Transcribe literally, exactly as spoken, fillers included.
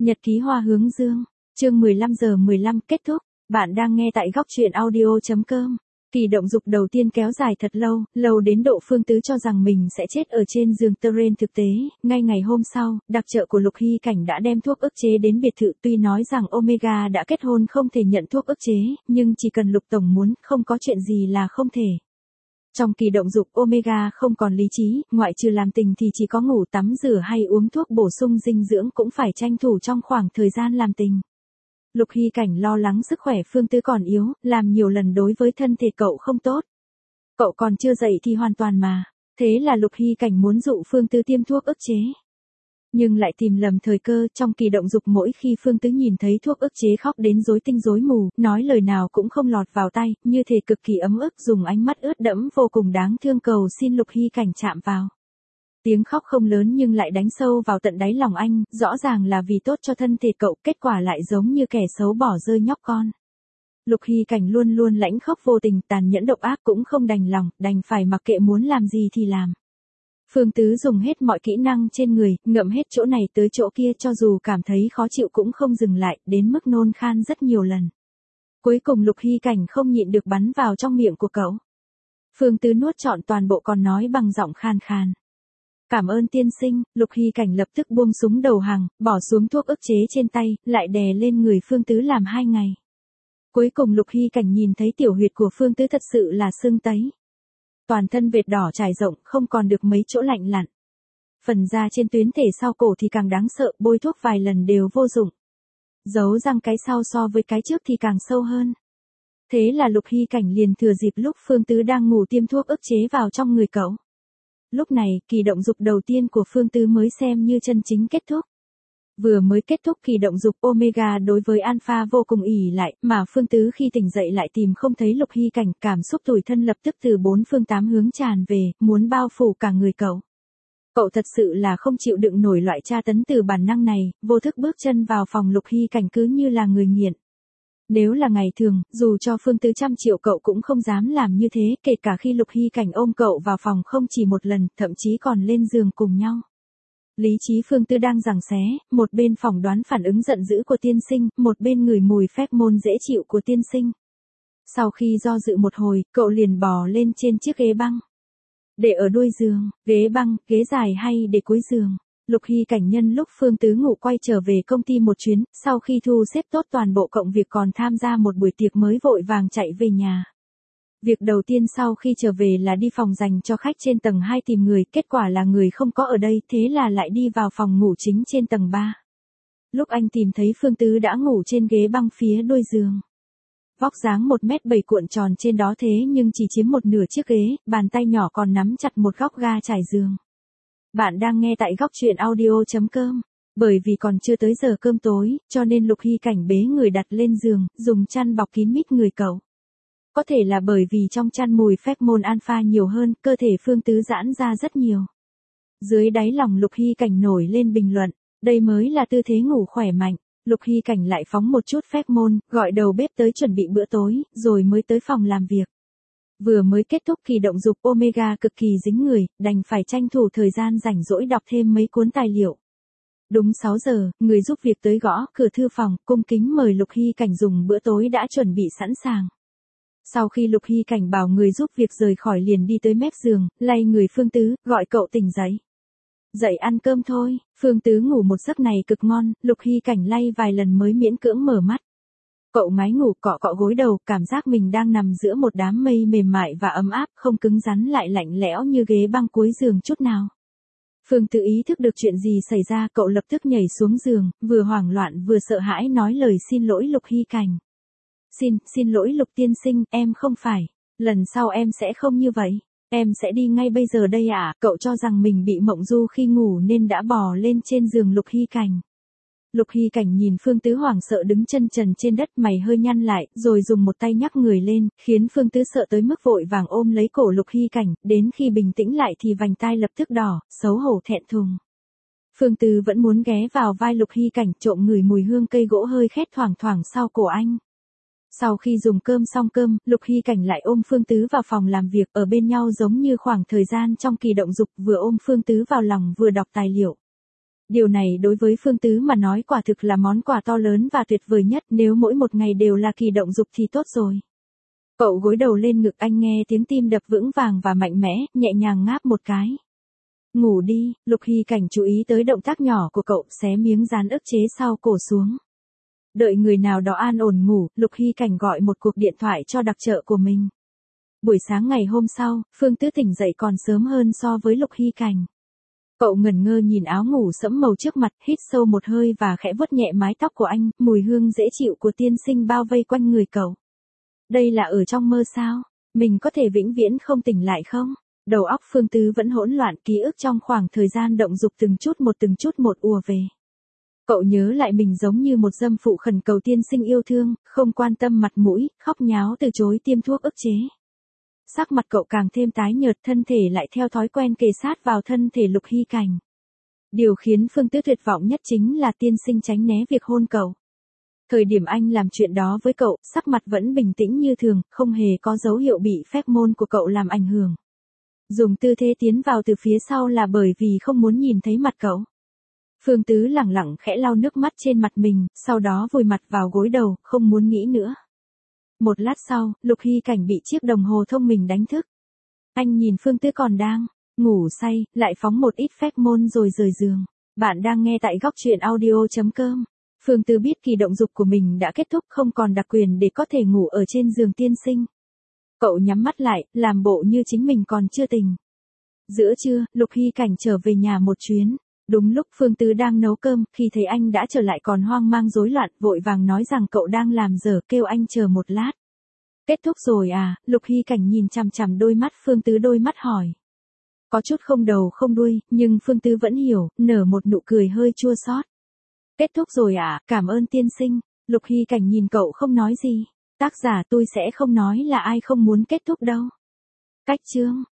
Nhật ký hoa hướng dương, chương mười lăm giờ mười lăm kết thúc, bạn đang nghe tại góc truyện audio chấm com. Kỳ động dục đầu tiên kéo dài thật lâu, lâu đến độ Phương Tứ cho rằng mình sẽ chết ở trên giường terrain thực tế, ngay ngày hôm sau, đặc trợ của Lục Hy Cảnh đã đem thuốc ức chế đến biệt thự, tuy nói rằng Omega đã kết hôn không thể nhận thuốc ức chế, nhưng chỉ cần Lục Tổng muốn, không có chuyện gì là không thể. Trong kỳ động dục Omega không còn lý trí, ngoại trừ làm tình thì chỉ có ngủ tắm rửa hay uống thuốc bổ sung dinh dưỡng cũng phải tranh thủ trong khoảng thời gian làm tình. Lục Hy Cảnh lo lắng sức khỏe Phương Tứ còn yếu, làm nhiều lần đối với thân thể cậu không tốt. Cậu còn chưa dậy thì hoàn toàn mà, thế là Lục Hy Cảnh muốn dụ Phương Tứ tiêm thuốc ức chế. Nhưng lại tìm lầm thời cơ, trong kỳ động dục mỗi khi Phương Tứ nhìn thấy thuốc ức chế khóc đến rối tinh rối mù, nói lời nào cũng không lọt vào tay, như thể cực kỳ ấm ức, dùng ánh mắt ướt đẫm vô cùng đáng thương cầu xin Lục Hy Cảnh chạm vào. Tiếng khóc không lớn nhưng lại đánh sâu vào tận đáy lòng anh, rõ ràng là vì tốt cho thân thể cậu, kết quả lại giống như kẻ xấu bỏ rơi nhóc con. Lục Hy Cảnh luôn luôn lãnh khóc vô tình, tàn nhẫn độc ác cũng không đành lòng, đành phải mặc kệ muốn làm gì thì làm. Phương Tứ dùng hết mọi kỹ năng trên người, ngậm hết chỗ này tới chỗ kia, cho dù cảm thấy khó chịu cũng không dừng lại, đến mức nôn khan rất nhiều lần. Cuối cùng Lục Hy Cảnh không nhịn được bắn vào trong miệng của cậu. Phương Tứ nuốt trọn toàn bộ còn nói bằng giọng khan khan. Cảm ơn tiên sinh, Lục Hy Cảnh lập tức buông súng đầu hàng, bỏ xuống thuốc ức chế trên tay, lại đè lên người Phương Tứ làm hai ngày. Cuối cùng Lục Hy Cảnh nhìn thấy tiểu huyệt của Phương Tứ thật sự là sưng tấy. Toàn thân vệt đỏ trải rộng, không còn được mấy chỗ lạnh lặn. Phần da trên tuyến thể sau cổ thì càng đáng sợ, bôi thuốc vài lần đều vô dụng. Dấu răng cái sau so với cái trước thì càng sâu hơn. Thế là Lục Hy Cảnh liền thừa dịp lúc Phương Tứ đang ngủ tiêm thuốc ức chế vào trong người cậu. Lúc này, kỳ động dục đầu tiên của Phương Tứ mới xem như chân chính kết thúc. Vừa mới kết thúc kỳ động dục Omega đối với Alpha vô cùng ỉ lại, mà Phương Tứ khi tỉnh dậy lại tìm không thấy Lục Hy Cảnh, cảm xúc tủi thân lập tức từ bốn phương tám hướng tràn về, muốn bao phủ cả người cậu. Cậu thật sự là không chịu đựng nổi loại tra tấn từ bản năng này, vô thức bước chân vào phòng Lục Hy Cảnh cứ như là người nghiện. Nếu là ngày thường, dù cho Phương Tứ trăm triệu cậu cũng không dám làm như thế, kể cả khi Lục Hy Cảnh ôm cậu vào phòng không chỉ một lần, thậm chí còn lên giường cùng nhau. Lý trí Phương Tứ đang giằng xé, một bên phỏng đoán phản ứng giận dữ của tiên sinh, một bên ngửi mùi phép môn dễ chịu của tiên sinh. Sau khi do dự một hồi, cậu liền bò lên trên chiếc ghế băng. Để ở đuôi giường, ghế băng, ghế dài hay để cuối giường. Lục Hy Cảnh nhân lúc Phương Tứ ngủ quay trở về công ty một chuyến, sau khi thu xếp tốt toàn bộ cộng việc còn tham gia một buổi tiệc mới vội vàng chạy về nhà. Việc đầu tiên sau khi trở về là đi phòng dành cho khách trên tầng hai tìm người, kết quả là người không có ở đây, thế là lại đi vào phòng ngủ chính trên tầng ba. Lúc anh tìm thấy Phương Tứ đã ngủ trên ghế băng phía đuôi giường. Vóc dáng một mét bảy cuộn tròn trên đó thế nhưng chỉ chiếm một nửa chiếc ghế, bàn tay nhỏ còn nắm chặt một góc ga trải giường. Bạn đang nghe tại góc truyện audio chấm com. Bởi vì còn chưa tới giờ cơm tối, cho nên Lục Hy Cảnh bế người đặt lên giường, dùng chăn bọc kín mít người cậu. Có thể là bởi vì trong chăn mùi phép môn alpha nhiều hơn, cơ thể Phương Tứ giãn ra rất nhiều. Dưới đáy lòng Lục Hy Cảnh nổi lên bình luận, đây mới là tư thế ngủ khỏe mạnh. Lục Hy Cảnh lại phóng một chút phép môn, gọi đầu bếp tới chuẩn bị bữa tối, rồi mới tới phòng làm việc. Vừa mới kết thúc kỳ động dục Omega cực kỳ dính người, đành phải tranh thủ thời gian rảnh rỗi đọc thêm mấy cuốn tài liệu. Đúng sáu giờ, người giúp việc tới gõ cửa thư phòng, cung kính mời Lục Hy Cảnh dùng bữa tối đã chuẩn bị sẵn sàng. Sau khi Lục Hy Cảnh bảo người giúp việc rời khỏi liền đi tới mép giường, lay người Phương Tứ, gọi cậu tỉnh dậy. Dậy ăn cơm thôi, Phương Tứ ngủ một giấc này cực ngon, Lục Hy Cảnh lay vài lần mới miễn cưỡng mở mắt. Cậu ngái ngủ cọ cọ gối đầu, cảm giác mình đang nằm giữa một đám mây mềm mại và ấm áp, không cứng rắn lại lạnh lẽo như ghế băng cuối giường chút nào. Phương Tứ ý thức được chuyện gì xảy ra, cậu lập tức nhảy xuống giường, vừa hoảng loạn vừa sợ hãi nói lời xin lỗi Lục Hy Cảnh. Xin, xin lỗi Lục tiên sinh, em không phải. Lần sau em sẽ không như vậy. Em sẽ đi ngay bây giờ đây ạ. À? Cậu cho rằng mình bị mộng du khi ngủ nên đã bò lên trên giường Lục Hy Cảnh. Lục Hy Cảnh nhìn Phương Tứ hoảng sợ đứng chân trần trên đất, mày hơi nhăn lại, rồi dùng một tay nhắc người lên, khiến Phương Tứ sợ tới mức vội vàng ôm lấy cổ Lục Hy Cảnh, đến khi bình tĩnh lại thì vành tai lập tức đỏ, xấu hổ thẹn thùng. Phương Tứ vẫn muốn ghé vào vai Lục Hy Cảnh, trộm ngửi mùi hương cây gỗ hơi khét thoảng thoảng sau cổ anh. Sau khi dùng cơm xong cơm, Lục Hy Cảnh lại ôm Phương Tứ vào phòng làm việc, ở bên nhau giống như khoảng thời gian trong kỳ động dục, vừa ôm Phương Tứ vào lòng vừa đọc tài liệu. Điều này đối với Phương Tứ mà nói quả thực là món quà to lớn và tuyệt vời nhất, nếu mỗi một ngày đều là kỳ động dục thì tốt rồi. Cậu gối đầu lên ngực anh, nghe tiếng tim đập vững vàng và mạnh mẽ, nhẹ nhàng ngáp một cái. Ngủ đi. Lục Hy Cảnh chú ý tới động tác nhỏ của cậu, xé miếng dán ức chế sau cổ xuống. Đợi người nào đó an ổn ngủ, Lục Hy Cảnh gọi một cuộc điện thoại cho đặc trợ của mình. Buổi sáng ngày hôm sau, Phương Tứ tỉnh dậy còn sớm hơn so với Lục Hy Cảnh. Cậu ngẩn ngơ nhìn áo ngủ sẫm màu trước mặt, hít sâu một hơi và khẽ vuốt nhẹ mái tóc của anh, mùi hương dễ chịu của tiên sinh bao vây quanh người cậu. Đây là ở trong mơ sao? Mình có thể vĩnh viễn không tỉnh lại không? Đầu óc Phương Tứ vẫn hỗn loạn, ký ức trong khoảng thời gian động dục từng chút một từng chút một ùa về. Cậu nhớ lại mình giống như một dâm phụ khẩn cầu tiên sinh yêu thương, không quan tâm mặt mũi, khóc nháo từ chối tiêm thuốc ức chế. Sắc mặt cậu càng thêm tái nhợt, thân thể lại theo thói quen kề sát vào thân thể Lục Hy Cảnh. Điều khiến Phương Tứ tuyệt vọng nhất chính là tiên sinh tránh né việc hôn cậu. Thời điểm anh làm chuyện đó với cậu, sắc mặt vẫn bình tĩnh như thường, không hề có dấu hiệu bị phép môn của cậu làm ảnh hưởng. Dùng tư thế tiến vào từ phía sau là bởi vì không muốn nhìn thấy mặt cậu. Phương Tứ lẳng lặng khẽ lau nước mắt trên mặt mình, sau đó vùi mặt vào gối đầu, không muốn nghĩ nữa. Một lát sau, Lục Hy Cảnh bị chiếc đồng hồ thông minh đánh thức. Anh nhìn Phương Tứ còn đang ngủ say, lại phóng một ít phép môn rồi rời giường. Bạn đang nghe tại góc truyện audio chấm com. Phương Tứ biết kỳ động dục của mình đã kết thúc, không còn đặc quyền để có thể ngủ ở trên giường tiên sinh. Cậu nhắm mắt lại, làm bộ như chính mình còn chưa tỉnh. Giữa trưa, Lục Hy Cảnh trở về nhà một chuyến. Đúng lúc Phương Tứ đang nấu cơm, khi thấy anh đã trở lại còn hoang mang rối loạn, vội vàng nói rằng cậu đang làm dở, kêu anh chờ một lát. Kết thúc rồi à? Lục Hy Cảnh nhìn chằm chằm đôi mắt Phương Tứ, đôi mắt hỏi. Có chút không đầu không đuôi, nhưng Phương Tứ vẫn hiểu, nở một nụ cười hơi chua xót. Kết thúc rồi à? Cảm ơn tiên sinh. Lục Hy Cảnh nhìn cậu không nói gì. Tác giả tôi sẽ không nói là ai không muốn kết thúc đâu. Cách chương